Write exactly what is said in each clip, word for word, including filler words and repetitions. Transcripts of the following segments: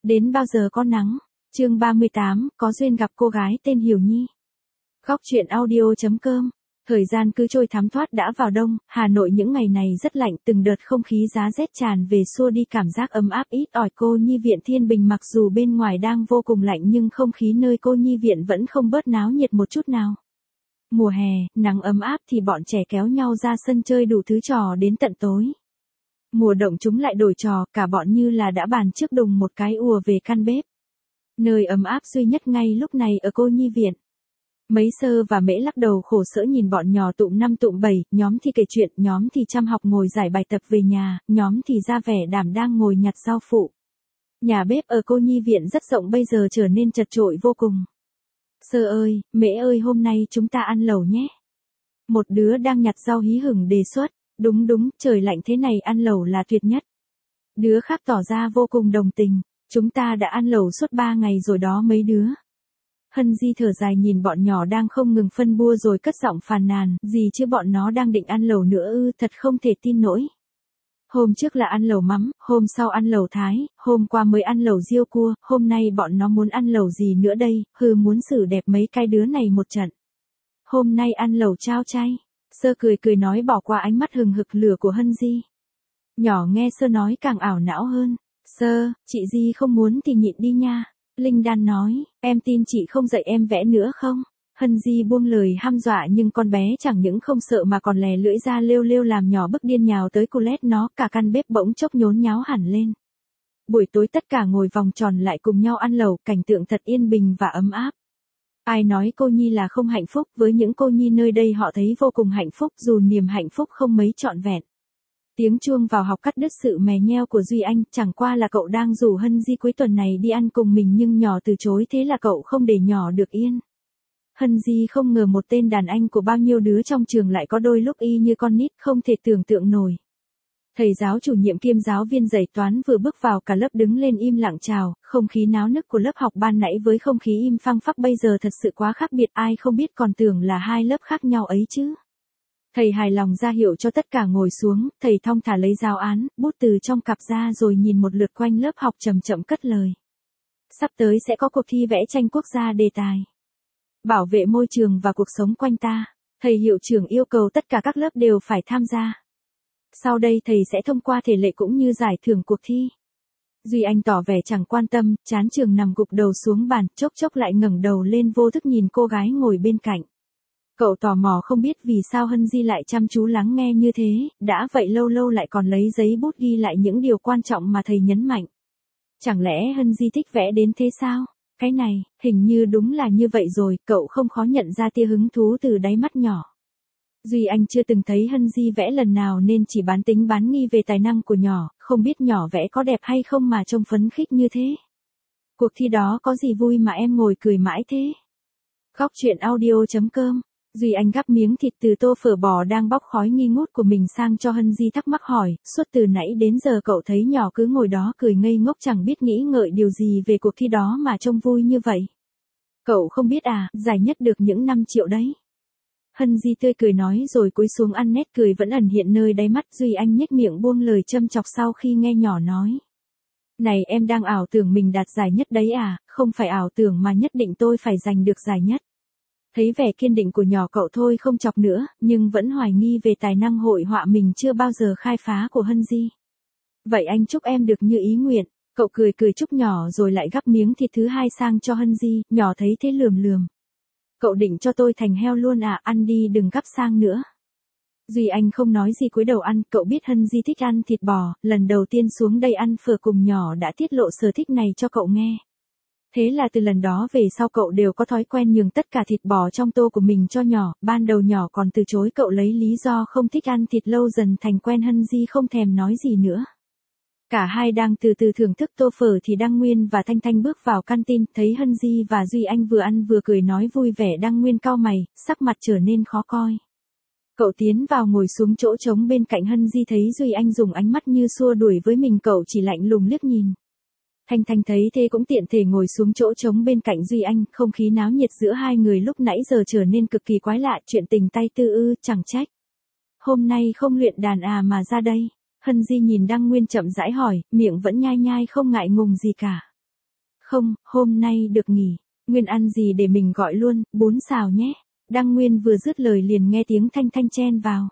Đến bao giờ có nắng? Chương ba mươi tám, có duyên gặp cô gái tên Hiểu Nhi. Góc truyện audio chấm com. Thời gian cứ trôi thấm thoát đã vào đông, Hà Nội những ngày này rất lạnh, từng đợt không khí giá rét tràn về xua đi cảm giác ấm áp ít ỏi. Cô nhi viện Thiên Bình mặc dù bên ngoài đang vô cùng lạnh nhưng không khí nơi cô nhi viện vẫn không bớt náo nhiệt một chút nào. Mùa hè, nắng ấm áp thì bọn trẻ kéo nhau ra sân chơi đủ thứ trò đến tận tối. Mùa đông chúng lại đổi trò, cả bọn như là đã bàn trước đùng một cái ùa về căn bếp. Nơi ấm áp duy nhất ngay lúc này ở cô nhi viện. Mấy Sơ và Mễ lắc đầu khổ sở nhìn bọn nhỏ tụm năm tụm bảy, nhóm thì kể chuyện, nhóm thì chăm học ngồi giải bài tập về nhà, nhóm thì ra vẻ đảm đang ngồi nhặt rau phụ. Nhà bếp ở cô nhi viện rất rộng bây giờ trở nên chật chội vô cùng. Sơ ơi, Mễ ơi, hôm nay chúng ta ăn lẩu nhé. Một đứa đang nhặt rau hí hửng đề xuất. Đúng đúng, trời lạnh thế này ăn lẩu là tuyệt nhất. Đứa khác tỏ ra vô cùng đồng tình. Chúng ta đã ăn lẩu suốt ba ngày rồi đó mấy đứa. Hân Di thở dài nhìn bọn nhỏ đang không ngừng phân bua rồi cất giọng phàn nàn, gì chứ bọn nó đang định ăn lẩu nữa ư, thật không thể tin nổi. Hôm trước là ăn lẩu mắm, hôm sau ăn lẩu Thái, hôm qua mới ăn lẩu riêu cua, hôm nay bọn nó muốn ăn lẩu gì nữa đây, hừ muốn xử đẹp mấy cái đứa này một trận. Hôm nay ăn lẩu chao chay. Sơ cười cười nói bỏ qua ánh mắt hừng hực lửa của Hân Di. Nhỏ nghe Sơ nói càng ảo não hơn. Sơ, chị Di không muốn thì nhịn đi nha. Linh Đan nói, em tin chị không dạy em vẽ nữa không? Hân Di buông lời hăm dọa nhưng con bé chẳng những không sợ mà còn lè lưỡi ra lêu lêu làm nhỏ bức điên nhào tới Colette nó, cả căn bếp bỗng chốc nhốn nháo hẳn lên. Buổi tối tất cả ngồi vòng tròn lại cùng nhau ăn lẩu, cảnh tượng thật yên bình và ấm áp. Ai nói cô nhi là không hạnh phúc, với những cô nhi nơi đây họ thấy vô cùng hạnh phúc dù niềm hạnh phúc không mấy trọn vẹn. Tiếng chuông vào học cắt đứt sự mè nheo của Duy Anh, chẳng qua là cậu đang rủ Hân Di cuối tuần này đi ăn cùng mình nhưng nhỏ từ chối, thế là cậu không để nhỏ được yên. Hân Di không ngờ một tên đàn anh của bao nhiêu đứa trong trường lại có đôi lúc y như con nít, không thể tưởng tượng nổi. Thầy giáo chủ nhiệm kiêm giáo viên dạy toán vừa bước vào cả lớp đứng lên im lặng chào, không khí náo nức của lớp học ban nãy với không khí im phăng phắc bây giờ thật sự quá khác biệt, ai không biết còn tưởng là hai lớp khác nhau ấy chứ. Thầy hài lòng ra hiệu cho tất cả ngồi xuống, thầy thong thả lấy giáo án, bút từ trong cặp ra rồi nhìn một lượt quanh lớp học chậm chậm cất lời. Sắp tới sẽ có cuộc thi vẽ tranh quốc gia đề tài bảo vệ môi trường và cuộc sống quanh ta. Thầy hiệu trưởng yêu cầu tất cả các lớp đều phải tham gia. Sau đây thầy sẽ thông qua thể lệ cũng như giải thưởng cuộc thi. Duy Anh tỏ vẻ chẳng quan tâm, chán trường nằm gục đầu xuống bàn, chốc chốc lại ngẩng đầu lên vô thức nhìn cô gái ngồi bên cạnh. Cậu tò mò không biết vì sao Hân Di lại chăm chú lắng nghe như thế, đã vậy lâu lâu lại còn lấy giấy bút ghi lại những điều quan trọng mà thầy nhấn mạnh. Chẳng lẽ Hân Di thích vẽ đến thế sao? Cái này, hình như đúng là như vậy rồi, cậu không khó nhận ra tia hứng thú từ đáy mắt nhỏ. Duy Anh chưa từng thấy Hân Di vẽ lần nào nên chỉ bán tính bán nghi về tài năng của nhỏ, không biết nhỏ vẽ có đẹp hay không mà trông phấn khích như thế. Cuộc thi đó có gì vui mà em ngồi cười mãi thế? Góc truyện audio chấm com. Duy Anh gắp miếng thịt từ tô phở bò đang bốc khói nghi ngút của mình sang cho Hân Di thắc mắc hỏi, suốt từ nãy đến giờ cậu thấy nhỏ cứ ngồi đó cười ngây ngốc chẳng biết nghĩ ngợi điều gì về cuộc thi đó mà trông vui như vậy. Cậu không biết à, giải nhất được những năm triệu đấy. Hân Di tươi cười nói rồi cúi xuống ăn, nét cười vẫn ẩn hiện nơi đáy mắt. Duy Anh nhếch miệng buông lời châm chọc sau khi nghe nhỏ nói. Này em đang ảo tưởng mình đạt giải nhất đấy à, không phải ảo tưởng mà nhất định tôi phải giành được giải nhất. Thấy vẻ kiên định của nhỏ cậu thôi không chọc nữa, nhưng vẫn hoài nghi về tài năng hội họa mình chưa bao giờ khai phá của Hân Di. Vậy anh chúc em được như ý nguyện. Cậu cười cười chúc nhỏ rồi lại gắp miếng thịt thứ hai sang cho Hân Di, nhỏ thấy thế lườm lườm. Cậu định cho tôi thành heo luôn à, ăn đi đừng gắp sang nữa. Duy Anh không nói gì cúi đầu ăn, cậu biết Hân Di thích ăn thịt bò, lần đầu tiên xuống đây ăn phở cùng nhỏ đã tiết lộ sở thích này cho cậu nghe. Thế là từ lần đó về sau cậu đều có thói quen nhường tất cả thịt bò trong tô của mình cho nhỏ, ban đầu nhỏ còn từ chối cậu lấy lý do không thích ăn thịt, lâu dần thành quen Hân Di không thèm nói gì nữa. Cả hai đang từ từ thưởng thức tô phở thì Đăng Nguyên và Thanh Thanh bước vào canteen, thấy Hân Di và Duy Anh vừa ăn vừa cười nói vui vẻ. Đăng Nguyên cau mày, sắc mặt trở nên khó coi. Cậu tiến vào ngồi xuống chỗ trống bên cạnh Hân Di, thấy Duy Anh dùng ánh mắt như xua đuổi với mình, cậu chỉ lạnh lùng liếc nhìn. Thanh Thanh thấy thế cũng tiện thể ngồi xuống chỗ trống bên cạnh Duy Anh, không khí náo nhiệt giữa hai người lúc nãy giờ trở nên cực kỳ quái lạ, chuyện tình tay tư ư, chẳng trách. Hôm nay không luyện đàn à mà ra đây. Hân Di nhìn Đăng Nguyên chậm rãi hỏi, miệng vẫn nhai nhai không ngại ngùng gì cả. Không, hôm nay được nghỉ. Nguyên ăn gì để mình gọi luôn, bún xào nhé. Đăng Nguyên vừa dứt lời liền nghe tiếng Thanh Thanh chen vào.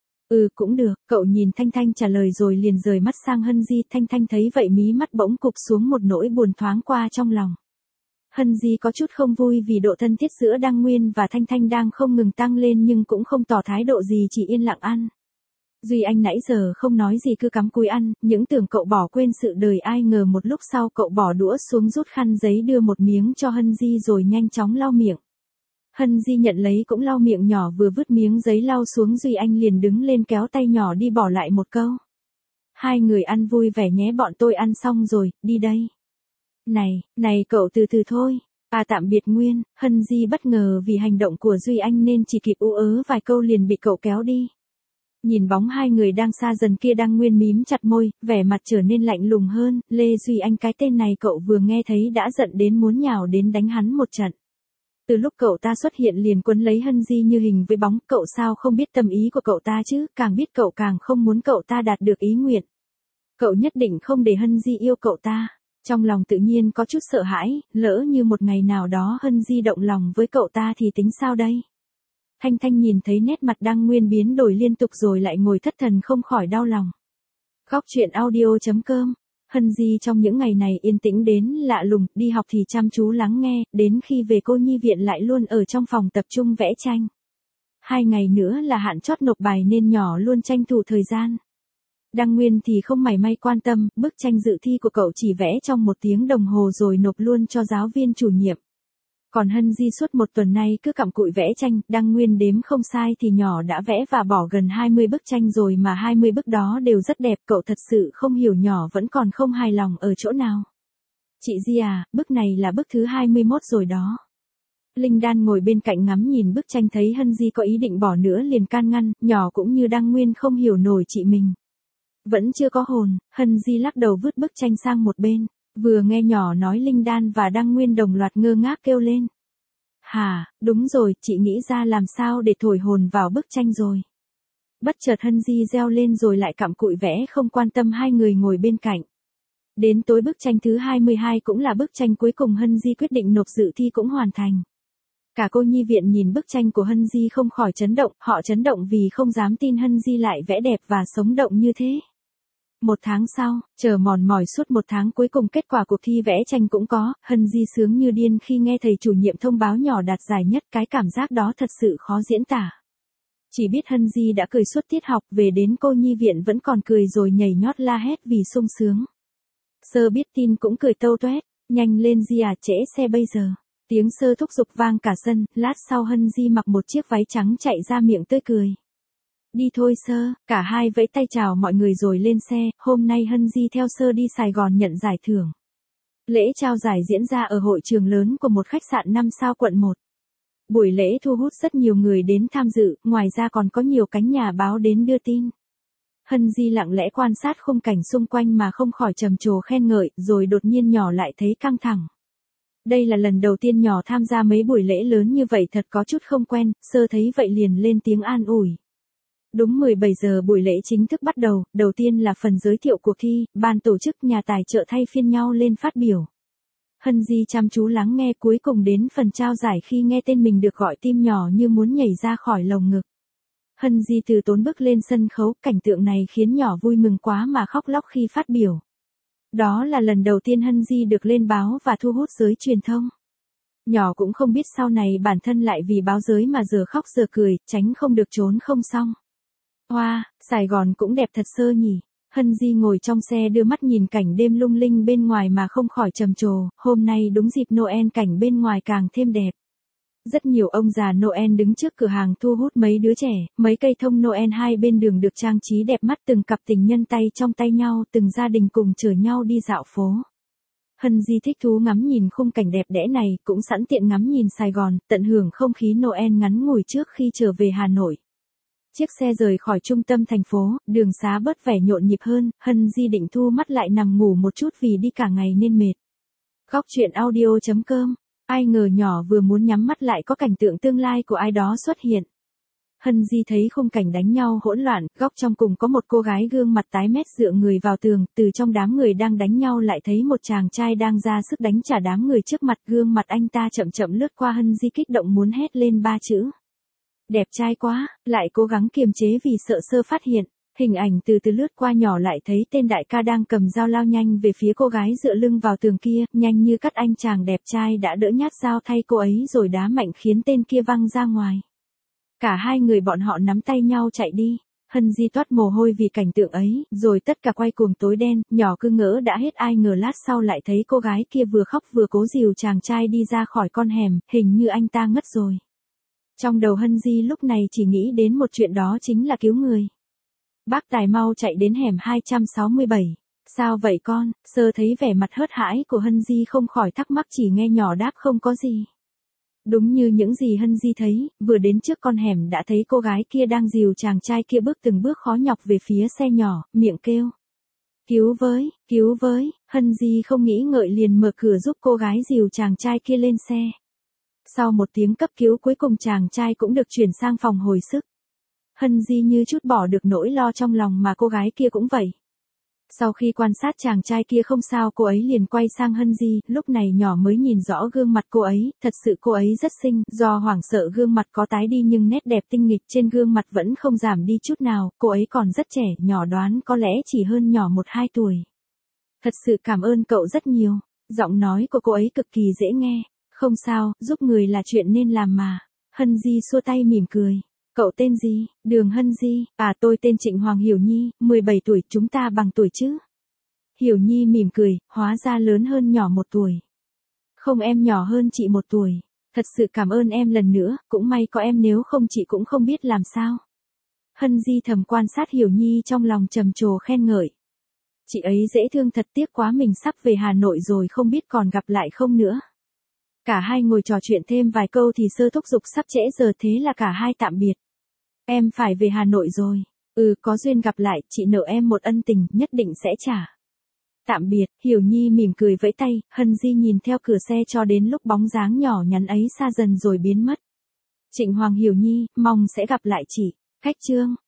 Ừ cũng được, cậu nhìn Thanh Thanh trả lời rồi liền rời mắt sang Hân Di. Thanh Thanh thấy vậy mí mắt bỗng cụp xuống, một nỗi buồn thoáng qua trong lòng. Hân Di có chút không vui vì độ thân thiết giữa Đăng Nguyên và Thanh Thanh đang không ngừng tăng lên, nhưng cũng không tỏ thái độ gì, chỉ yên lặng ăn. Duy Anh nãy giờ không nói gì cứ cắm cúi ăn, những tưởng cậu bỏ quên sự đời, ai ngờ một lúc sau cậu bỏ đũa xuống, rút khăn giấy đưa một miếng cho Hân Di rồi nhanh chóng lau miệng. Hân Di nhận lấy cũng lau miệng nhỏ, vừa vứt miếng giấy lau xuống Duy Anh liền đứng lên kéo tay nhỏ đi, bỏ lại một câu. Hai người ăn vui vẻ nhé, bọn tôi ăn xong rồi, đi đây. Này, này cậu từ từ thôi. À tạm biệt Nguyên. Hân Di bất ngờ vì hành động của Duy Anh nên chỉ kịp ú ớ vài câu liền bị cậu kéo đi. Nhìn bóng hai người đang xa dần kia, Đăng Nguyên mím chặt môi, vẻ mặt trở nên lạnh lùng hơn. Lê Duy Anh, cái tên này cậu vừa nghe thấy đã giận đến muốn nhào đến đánh hắn một trận. Từ lúc cậu ta xuất hiện liền quấn lấy Hân Di như hình với bóng, cậu sao không biết tâm ý của cậu ta chứ, càng biết cậu càng không muốn cậu ta đạt được ý nguyện. Cậu nhất định không để Hân Di yêu cậu ta. Trong lòng tự nhiên có chút sợ hãi, lỡ như một ngày nào đó Hân Di động lòng với cậu ta thì tính sao đây? Thanh Thanh nhìn thấy nét mặt Đăng Nguyên biến đổi liên tục rồi lại ngồi thất thần, không khỏi đau lòng. Góc truyện audio chấm com. Hân Di trong những ngày này yên tĩnh đến lạ lùng, đi học thì chăm chú lắng nghe, đến khi về cô nhi viện lại luôn ở trong phòng tập trung vẽ tranh. Hai ngày nữa là hạn chót nộp bài nên nhỏ luôn tranh thủ thời gian. Đăng Nguyên thì không mảy may quan tâm, bức tranh dự thi của cậu chỉ vẽ trong một tiếng đồng hồ rồi nộp luôn cho giáo viên chủ nhiệm. Còn Hân Di suốt một tuần nay cứ cặm cụi vẽ tranh, Đăng Nguyên đếm không sai thì nhỏ đã vẽ và bỏ gần hai mươi bức tranh rồi, mà hai mươi bức đó đều rất đẹp, cậu thật sự không hiểu nhỏ vẫn còn không hài lòng ở chỗ nào. Chị Di à, bức này là bức thứ hai mươi mốt rồi đó. Linh Đan ngồi bên cạnh ngắm nhìn bức tranh thấy Hân Di có ý định bỏ nữa liền can ngăn, nhỏ cũng như Đăng Nguyên không hiểu nổi chị mình. Vẫn chưa có hồn, Hân Di lắc đầu vứt bức tranh sang một bên. Vừa nghe nhỏ nói Linh Đan và Đăng Nguyên đồng loạt ngơ ngác kêu lên. Hả, đúng rồi, chị nghĩ ra làm sao để thổi hồn vào bức tranh rồi. Bất chợt Hân Di reo lên rồi lại cặm cụi vẽ, không quan tâm hai người ngồi bên cạnh. Đến tối bức tranh thứ hai mươi hai cũng là bức tranh cuối cùng Hân Di quyết định nộp dự thi cũng hoàn thành. Cả cô nhi viện nhìn bức tranh của Hân Di không khỏi chấn động, họ chấn động vì không dám tin Hân Di lại vẽ đẹp và sống động như thế. Một tháng sau, chờ mòn mỏi suốt một tháng cuối cùng kết quả cuộc thi vẽ tranh cũng có, Hân Di sướng như điên khi nghe thầy chủ nhiệm thông báo nhỏ đạt giải nhất, cái cảm giác đó thật sự khó diễn tả. Chỉ biết Hân Di đã cười suốt tiết học, về đến cô nhi viện vẫn còn cười rồi nhảy nhót la hét vì sung sướng. Sơ biết tin cũng cười tâu toét, nhanh lên Di à, trễ xe bây giờ. Tiếng Sơ thúc giục vang cả sân, lát sau Hân Di mặc một chiếc váy trắng chạy ra miệng tươi cười. Đi thôi Sơ, cả hai vẫy tay chào mọi người rồi lên xe, hôm nay Hân Di theo Sơ đi Sài Gòn nhận giải thưởng. Lễ trao giải diễn ra ở hội trường lớn của một khách sạn năm sao quận một. Buổi lễ thu hút rất nhiều người đến tham dự, ngoài ra còn có nhiều cánh nhà báo đến đưa tin. Hân Di lặng lẽ quan sát khung cảnh xung quanh mà không khỏi trầm trồ khen ngợi, rồi đột nhiên nhỏ lại thấy căng thẳng. Đây là lần đầu tiên nhỏ tham gia mấy buổi lễ lớn như vậy, thật có chút không quen. Sơ thấy vậy liền lên tiếng an ủi. Đúng mười bảy giờ buổi lễ chính thức bắt đầu, đầu tiên là phần giới thiệu cuộc thi, ban tổ chức nhà tài trợ thay phiên nhau lên phát biểu. Hân Di chăm chú lắng nghe, cuối cùng đến phần trao giải khi nghe tên mình được gọi tim nhỏ như muốn nhảy ra khỏi lồng ngực. Hân Di từ tốn bước lên sân khấu, cảnh tượng này khiến nhỏ vui mừng quá mà khóc lóc khi phát biểu. Đó là lần đầu tiên Hân Di được lên báo và thu hút giới truyền thông. Nhỏ cũng không biết sau này bản thân lại vì báo giới mà giờ khóc giờ cười, tránh không được trốn không xong. Hoa, wow, Sài Gòn cũng đẹp thật Sơ nhỉ. Hân Di ngồi trong xe đưa mắt nhìn cảnh đêm lung linh bên ngoài mà không khỏi trầm trồ, hôm nay đúng dịp Noel cảnh bên ngoài càng thêm đẹp. Rất nhiều ông già Noel đứng trước cửa hàng thu hút mấy đứa trẻ, mấy cây thông Noel hai bên đường được trang trí đẹp mắt, từng cặp tình nhân tay trong tay nhau, từng gia đình cùng chở nhau đi dạo phố. Hân Di thích thú ngắm nhìn khung cảnh đẹp đẽ này, cũng sẵn tiện ngắm nhìn Sài Gòn, tận hưởng không khí Noel ngắn ngủi trước khi trở về Hà Nội. Chiếc xe rời khỏi trung tâm thành phố, đường xá bớt vẻ nhộn nhịp hơn, Hân Di định thu mắt lại nằm ngủ một chút vì đi cả ngày nên mệt. Góc truyện audio chấm com. Ai ngờ nhỏ vừa muốn nhắm mắt lại có cảnh tượng tương lai của ai đó xuất hiện. Hân Di thấy khung cảnh đánh nhau hỗn loạn, góc trong cùng có một cô gái gương mặt tái mét dựa người vào tường, từ trong đám người đang đánh nhau lại thấy một chàng trai đang ra sức đánh trả đám người trước mặt, gương mặt anh ta chậm chậm lướt qua Hân Di kích động muốn hét lên ba chữ. Đẹp trai quá, lại cố gắng kiềm chế vì sợ sơ phát hiện. Hình ảnh từ từ lướt qua nhỏ lại thấy tên đại ca đang cầm dao lao nhanh về phía cô gái dựa lưng vào tường kia, nhanh như cắt anh chàng đẹp trai đã đỡ nhát dao thay cô ấy rồi đá mạnh khiến tên kia văng ra ngoài. Cả hai người bọn họ nắm tay nhau chạy đi. Hân Di toát mồ hôi vì cảnh tượng ấy, rồi tất cả quay cuồng tối đen, nhỏ cứ ngỡ đã hết ai ngờ lát sau lại thấy cô gái kia vừa khóc vừa cố dìu chàng trai đi ra khỏi con hẻm, hình như anh ta ngất rồi. Trong đầu Hân Di lúc này chỉ nghĩ đến một chuyện, đó chính là cứu người. Bác Tài mau chạy đến hẻm hai trăm sáu mươi bảy. Sao vậy con? Sơ thấy vẻ mặt hớt hãi của Hân Di không khỏi thắc mắc, chỉ nghe nhỏ đáp không có gì. Đúng như những gì Hân Di thấy, vừa đến trước con hẻm đã thấy cô gái kia đang dìu chàng trai kia bước từng bước khó nhọc về phía xe nhỏ, miệng kêu. Cứu với, cứu với, Hân Di không nghĩ ngợi liền mở cửa giúp cô gái dìu chàng trai kia lên xe. Sau một tiếng cấp cứu cuối cùng chàng trai cũng được chuyển sang phòng hồi sức. Hân Di như chút bỏ được nỗi lo trong lòng mà cô gái kia cũng vậy. Sau khi quan sát chàng trai kia không sao, cô ấy liền quay sang Hân Di, lúc này nhỏ mới nhìn rõ gương mặt cô ấy, thật sự cô ấy rất xinh, do hoảng sợ gương mặt có tái đi nhưng nét đẹp tinh nghịch trên gương mặt vẫn không giảm đi chút nào, cô ấy còn rất trẻ, nhỏ đoán có lẽ chỉ hơn nhỏ một hai tuổi. Thật sự cảm ơn cậu rất nhiều, giọng nói của cô ấy cực kỳ dễ nghe, không sao, giúp người là chuyện nên làm mà. Hân Di xua tay mỉm cười. Cậu tên gì? Đường Hân Di. À, tôi tên Trịnh Hoàng Hiểu Nhi, mười bảy tuổi, chúng ta bằng tuổi chứ? Hiểu Nhi mỉm cười, hóa ra lớn hơn nhỏ một tuổi. Không, em nhỏ hơn chị một tuổi. Thật sự cảm ơn em lần nữa, cũng may có em, nếu không chị cũng không biết làm sao. Hân Di thầm quan sát Hiểu Nhi trong lòng trầm trồ khen ngợi. Chị ấy dễ thương thật, tiếc quá mình sắp về Hà Nội rồi, không biết còn gặp lại không nữa. Cả hai ngồi trò chuyện thêm vài câu thì Sơ thúc giục sắp trễ giờ, thế là cả hai tạm biệt. Em phải về Hà Nội rồi. Ừ, có duyên gặp lại, chị nợ em một ân tình, nhất định sẽ trả. Tạm biệt, Hiểu Nhi mỉm cười vẫy tay, Hân Di nhìn theo cửa xe cho đến lúc bóng dáng nhỏ nhắn ấy xa dần rồi biến mất. Trịnh Hoàng Hiểu Nhi, mong sẽ gặp lại chị. Khách chương.